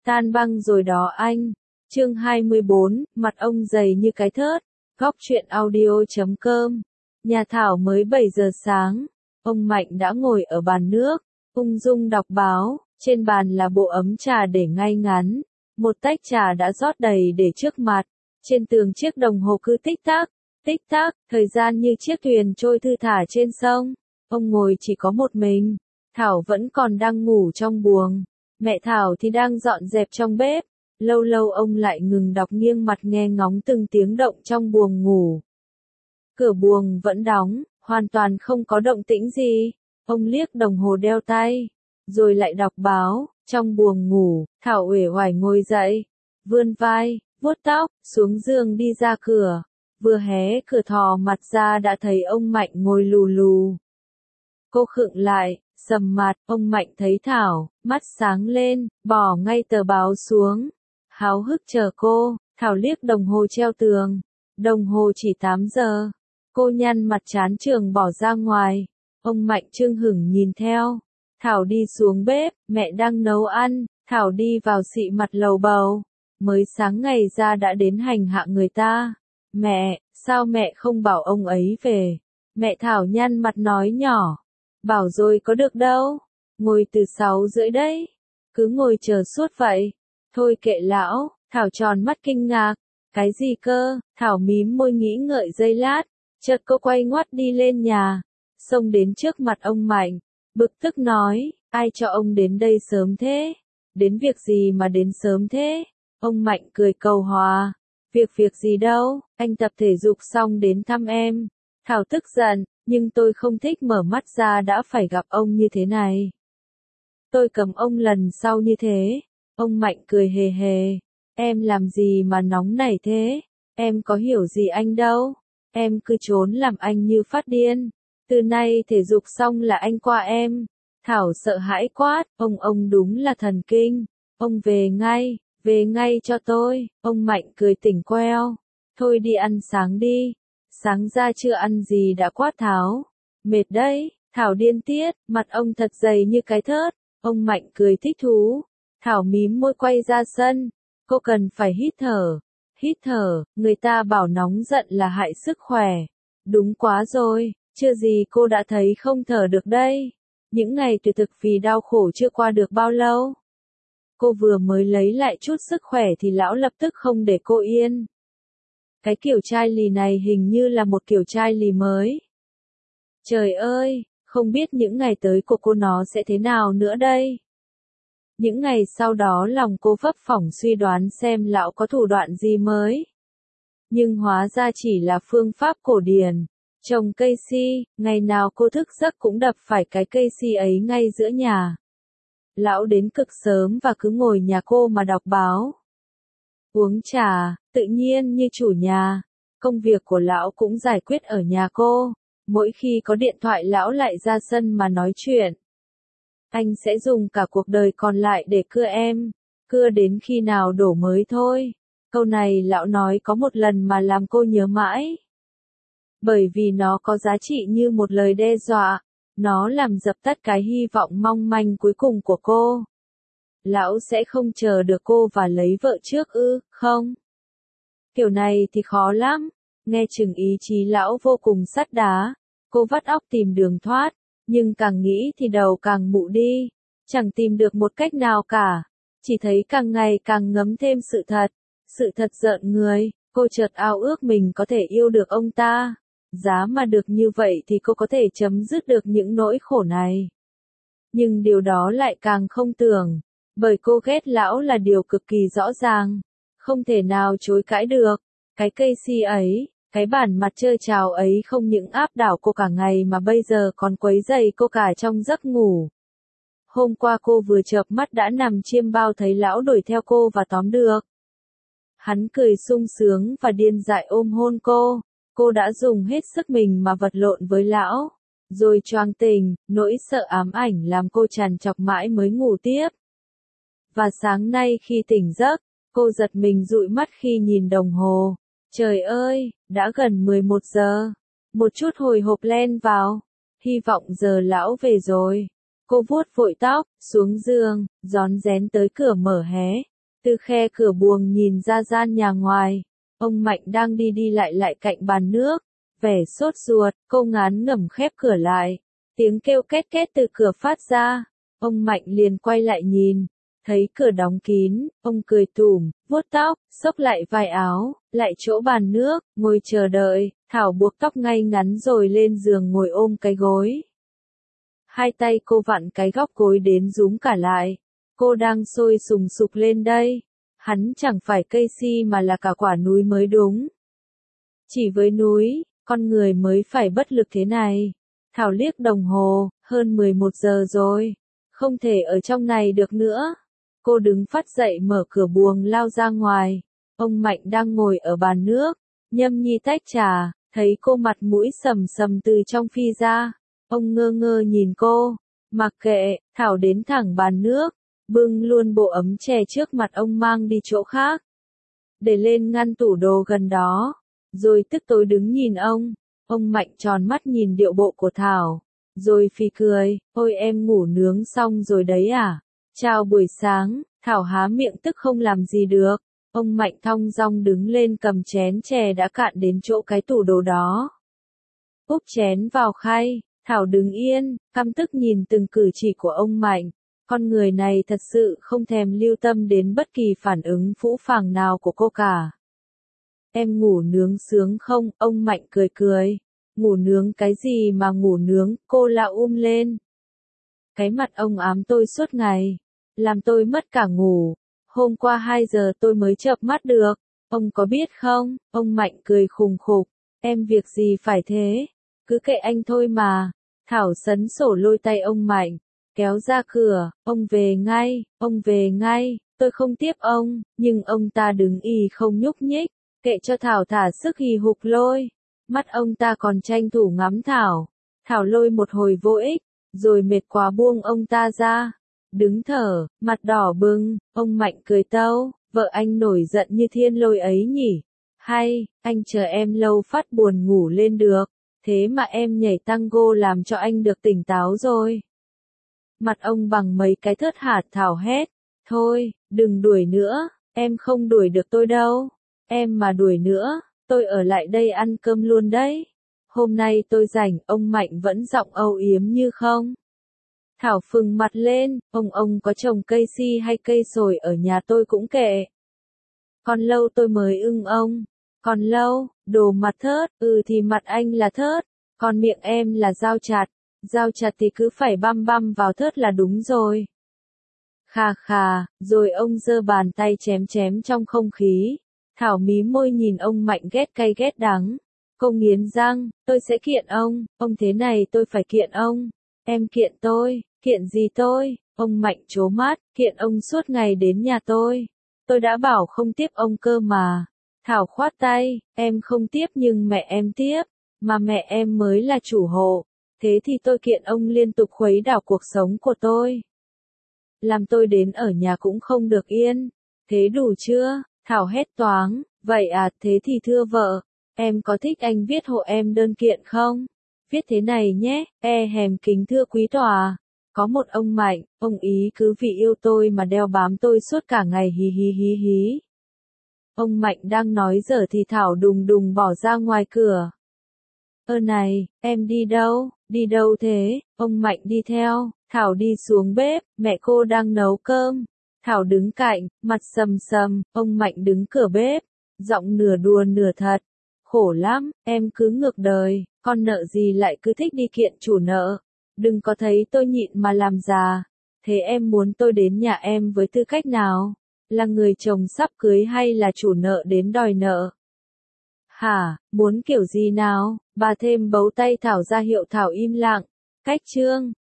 Tan băng rồi đó anh. Chương 24, mặt ông dày như cái thớt. Góc truyện audio.com. Nhà Thảo mới 7 giờ sáng. Ông Mạnh đã ngồi ở bàn nước, ung dung đọc báo. Trên bàn là bộ ấm trà để ngay ngắn. Một tách trà đã rót đầy để trước mặt. Trên tường chiếc đồng hồ cứ tích tắc, thời gian như chiếc thuyền trôi thư thả trên sông. Ông ngồi chỉ có một mình. Thảo vẫn còn đang ngủ trong buồng. Mẹ Thảo thì đang dọn dẹp trong bếp. Lâu lâu ông lại ngừng đọc, nghiêng mặt nghe ngóng từng tiếng động trong buồng ngủ. Cửa buồng vẫn đóng, hoàn toàn không có động tĩnh gì. Ông liếc đồng hồ đeo tay, rồi lại đọc báo. Trong buồng ngủ, Thảo uể oải ngồi dậy, vươn vai, vuốt tóc, xuống giường đi ra cửa. Vừa hé cửa thò mặt ra đã thấy ông Mạnh ngồi lù lù. Cô khựng lại, sầm mặt. Ông Mạnh thấy Thảo, mắt sáng lên, bỏ ngay tờ báo xuống, háo hức chờ cô. Thảo liếc đồng hồ treo tường, đồng hồ chỉ 8 giờ. Cô nhăn mặt chán chường bỏ ra ngoài. Ông Mạnh chưng hửng nhìn theo. Thảo đi xuống bếp, mẹ đang nấu ăn. Thảo đi vào xị mặt lầu bầu. Mới sáng ngày ra đã đến hành hạ người ta. Mẹ, sao mẹ không bảo ông ấy về? Mẹ Thảo nhăn mặt nói nhỏ. Bảo rồi có được đâu. Ngồi từ 6 rưỡi đấy. Cứ ngồi chờ suốt vậy. Thôi kệ lão. Thảo tròn mắt kinh ngạc. Cái gì cơ? Thảo mím môi nghĩ ngợi giây lát. Chợt cô quay ngoắt đi lên nhà. Xông đến trước mặt ông Mạnh. Bực tức nói. Ai cho ông đến đây sớm thế? Đến việc gì mà đến sớm thế? Ông Mạnh cười cầu hòa. Việc gì đâu, anh tập thể dục xong đến thăm em. Thảo tức giận, nhưng tôi không thích mở mắt ra đã phải gặp ông như thế này. Tôi cầm ông lần sau như thế. Ông Mạnh cười hề hề. Em làm gì mà nóng nảy thế? Em có hiểu gì anh đâu. Em cứ trốn làm anh như phát điên. Từ nay thể dục xong là anh qua em. Thảo sợ hãi quát, ông đúng là thần kinh. Ông về ngay cho tôi. Ông Mạnh cười tỉnh queo. Thôi đi ăn sáng đi. Sáng ra chưa ăn gì đã quát Thảo. Mệt đấy. Thảo điên tiết, mặt ông thật dày như cái thớt. Ông Mạnh cười thích thú. Thảo mím môi quay ra sân. Cô cần phải hít thở, người ta bảo nóng giận là hại sức khỏe. Đúng quá rồi, chưa gì cô đã thấy không thở được đây. Những ngày tuyệt thực vì đau khổ chưa qua được bao lâu. Cô vừa mới lấy lại chút sức khỏe thì lão lập tức không để cô yên. Cái kiểu chai lì này hình như là một kiểu chai lì mới. Trời ơi, không biết những ngày tới của cô nó sẽ thế nào nữa đây. Những ngày sau đó lòng cô phấp phỏng suy đoán xem lão có thủ đoạn gì mới. Nhưng hóa ra chỉ là phương pháp cổ điển. Trồng cây si, ngày nào cô thức giấc cũng đập phải cái cây si ấy ngay giữa nhà. Lão đến cực sớm và cứ ngồi nhà cô mà đọc báo. Uống trà, tự nhiên như chủ nhà. Công việc của lão cũng giải quyết ở nhà cô. Mỗi khi có điện thoại lão lại ra sân mà nói chuyện. Anh sẽ dùng cả cuộc đời còn lại để cưa em. Cưa đến khi nào đổ mới thôi. Câu này lão nói có một lần mà làm cô nhớ mãi. Bởi vì nó có giá trị như một lời đe dọa. Nó làm dập tắt cái hy vọng mong manh cuối cùng của cô. Lão sẽ không chờ được cô và lấy vợ trước ư, không? Kiểu này thì khó lắm. Nghe chừng ý chí lão vô cùng sắt đá. Cô vắt óc tìm đường thoát. Nhưng càng nghĩ thì đầu càng mụ đi. Chẳng tìm được một cách nào cả. Chỉ thấy càng ngày càng ngấm thêm sự thật. Sự thật rợn người. Cô chợt ao ước mình có thể yêu được ông ta. Giá mà được như vậy thì cô có thể chấm dứt được những nỗi khổ này. Nhưng điều đó lại càng không tưởng. Bởi cô ghét lão là điều cực kỳ rõ ràng. Không thể nào chối cãi được. Cái cây si ấy, cái bản mặt trơ trào ấy không những áp đảo cô cả ngày mà bây giờ còn quấy rầy cô cả trong giấc ngủ. Hôm qua cô vừa chợp mắt đã nằm chiêm bao thấy lão đuổi theo cô và tóm được. Hắn cười sung sướng và điên dại ôm hôn cô. Cô đã dùng hết sức mình mà vật lộn với lão. Rồi choàng tỉnh, nỗi sợ ám ảnh làm cô trằn trọc mãi mới ngủ tiếp. Và sáng nay khi tỉnh giấc, cô giật mình dụi mắt khi nhìn đồng hồ. Trời ơi, đã gần 11 giờ. Một chút hồi hộp len vào. Hy vọng giờ lão về rồi. Cô vuốt vội tóc, xuống giường, rón rén tới cửa mở hé. Từ khe cửa buồng nhìn ra gian nhà ngoài, ông Mạnh đang đi đi lại lại cạnh bàn nước, vẻ sốt ruột, cô ngán ngẩm khép cửa lại. Tiếng kêu két két từ cửa phát ra, ông Mạnh liền quay lại nhìn, thấy cửa đóng kín, ông cười tủm, vuốt tóc, xốc lại vai áo, lại chỗ bàn nước, ngồi chờ đợi. Thảo buộc tóc ngay ngắn rồi lên giường ngồi ôm cái gối. Hai tay cô vặn cái góc gối đến rúm cả lại. Cô đang sôi sùng sục lên đây. Hắn chẳng phải cây si mà là cả quả núi mới đúng. Chỉ với núi, con người mới phải bất lực thế này. Thảo liếc đồng hồ, hơn 11 giờ rồi. Không thể ở trong này được nữa. Cô đứng phắt dậy mở cửa buồng lao ra ngoài. Ông Mạnh đang ngồi ở bàn nước, nhâm nhi tách trà, thấy cô mặt mũi sầm sầm từ trong phi ra. Ông ngơ ngơ nhìn cô, mặc kệ, Thảo đến thẳng bàn nước, bưng luôn bộ ấm chè trước mặt ông mang đi chỗ khác. Để lên ngăn tủ đồ gần đó, rồi tức tối đứng nhìn ông Mạnh tròn mắt nhìn điệu bộ của Thảo, rồi phì cười, ôi em ngủ nướng xong rồi đấy à? Chào buổi sáng, Thảo há miệng tức không làm gì được. Ông Mạnh thong dong đứng lên cầm chén chè đã cạn đến chỗ cái tủ đồ đó. Úp chén vào khay, Thảo đứng yên, căm tức nhìn từng cử chỉ của ông Mạnh. Con người này thật sự không thèm lưu tâm đến bất kỳ phản ứng phũ phàng nào của cô cả. Em ngủ nướng sướng không? Ông Mạnh cười cười. Ngủ nướng cái gì mà ngủ nướng? Cô la lên. Cái mặt ông ám tôi suốt ngày, làm tôi mất cả ngủ. Hôm qua 2 giờ tôi mới chợp mắt được, ông có biết không? Ông Mạnh cười khùng khục, em việc gì phải thế, cứ kệ anh thôi mà. Thảo sấn sổ lôi tay ông Mạnh, kéo ra cửa, ông về ngay, tôi không tiếp ông, nhưng ông ta đứng ì không nhúc nhích, kệ cho Thảo thả sức hì hục lôi. Mắt ông ta còn tranh thủ ngắm Thảo, Thảo lôi một hồi vô ích, rồi mệt quá buông ông ta ra. Đứng thở, mặt đỏ bừng, ông Mạnh cười tâu, vợ anh nổi giận như thiên lôi ấy nhỉ? Hay, anh chờ em lâu phát buồn ngủ lên được, thế mà em nhảy tango làm cho anh được tỉnh táo rồi. Mặt ông bằng mấy cái thớt hạt. Thảo hét, thôi, đừng đuổi nữa, em không đuổi được tôi đâu, em mà đuổi nữa, tôi ở lại đây ăn cơm luôn đấy. Hôm nay tôi rảnh. Ông Mạnh vẫn giọng âu yếm như không. Thảo phừng mặt lên, ông có trồng cây si hay cây sồi ở nhà tôi cũng kệ. Còn lâu tôi mới ưng ông. Còn lâu, đồ mặt thớt, thì mặt anh là thớt, còn miệng em là dao chặt thì cứ phải băm băm vào thớt là đúng rồi. Khà khà, rồi ông giơ bàn tay chém chém trong không khí. Thảo mí môi nhìn ông Mạnh ghét cay ghét đắng. Cô nghiến răng, tôi sẽ kiện ông thế này tôi phải kiện ông. Em kiện tôi, kiện gì tôi? Ông Mạnh trố mắt, kiện ông suốt ngày đến nhà tôi. Tôi đã bảo không tiếp ông cơ mà. Thảo khoát tay, em không tiếp nhưng mẹ em tiếp, mà mẹ em mới là chủ hộ. Thế thì tôi kiện ông liên tục khuấy đảo cuộc sống của tôi. Làm tôi đến ở nhà cũng không được yên. Thế đủ chưa? Thảo hét toáng, vậy à, thế thì thưa vợ, em có thích anh viết hộ em đơn kiện không? Viết thế này nhé, hèm kính thưa quý tòa. Có một ông Mạnh, ông ý cứ vì yêu tôi mà đeo bám tôi suốt cả ngày hí hí hí hí. Ông Mạnh đang nói dở thì Thảo đùng đùng bỏ ra ngoài cửa. Này, em đi đâu thế? Ông Mạnh đi theo, Thảo đi xuống bếp, mẹ cô đang nấu cơm. Thảo đứng cạnh, mặt sầm sầm, ông Mạnh đứng cửa bếp, giọng nửa đùa nửa thật. Khổ lắm, em cứ ngược đời, con nợ gì lại cứ thích đi kiện chủ nợ. Đừng có thấy tôi nhịn mà làm già. Thế em muốn tôi đến nhà em với tư cách nào? Là người chồng sắp cưới hay là chủ nợ đến đòi nợ? Hả, muốn kiểu gì nào? Bà thêm bấu tay Thảo ra hiệu Thảo im lặng. Cách chương